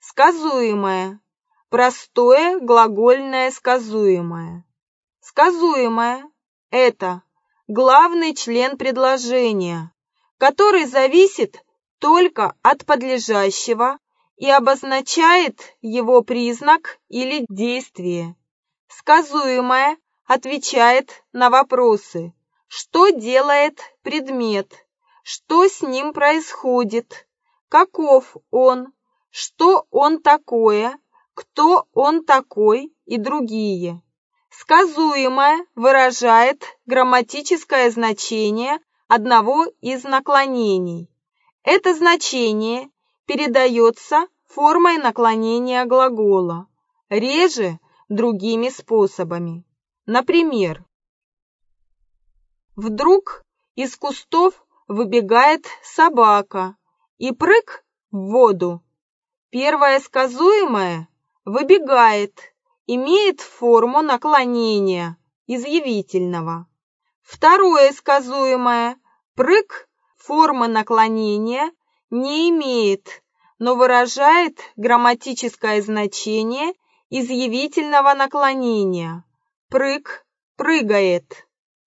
Сказуемое. Простое глагольное сказуемое. Сказуемое – это главный член предложения, который зависит только от подлежащего и обозначает его признак или действие. Сказуемое отвечает на вопросы: что делает предмет, что с ним происходит, каков он, что он такое, кто он такой и другие. Сказуемое выражает грамматическое значение одного из наклонений. Это значение передается формой наклонения глагола, реже другими способами. Например, вдруг из кустов выбегает собака и прыг в воду. Первое сказуемое «выбегает» имеет форму наклонения, изъявительного. Второе сказуемое «прыг» формы наклонения не имеет, но выражает грамматическое значение изъявительного наклонения. Прыг – прыгает.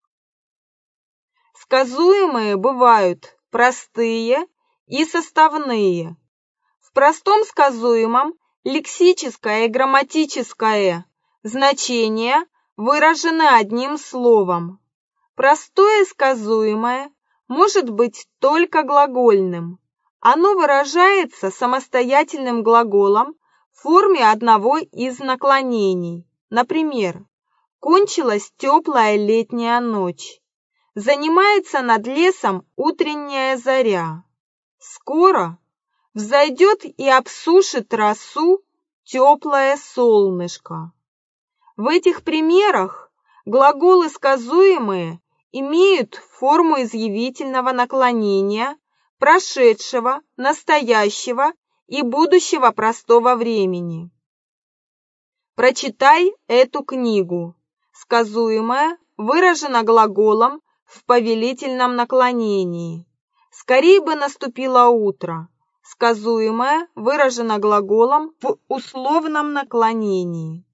Сказуемые бывают простые и составные. В простом сказуемом лексическое и грамматическое значение выражены одним словом. Простое сказуемое может быть только глагольным. Оно выражается самостоятельным глаголом в форме одного из наклонений. Например, кончилась теплая летняя ночь. Занимается над лесом утренняя заря. Скоро взойдет и обсушит росу теплое солнышко. В этих примерах глаголы сказуемые имеют форму изъявительного наклонения прошедшего, настоящего и будущего простого времени. Прочитай эту книгу. Сказуемое выражено глаголом в повелительном наклонении. Скорей бы наступило утро. Сказуемое выражено глаголом в условном наклонении.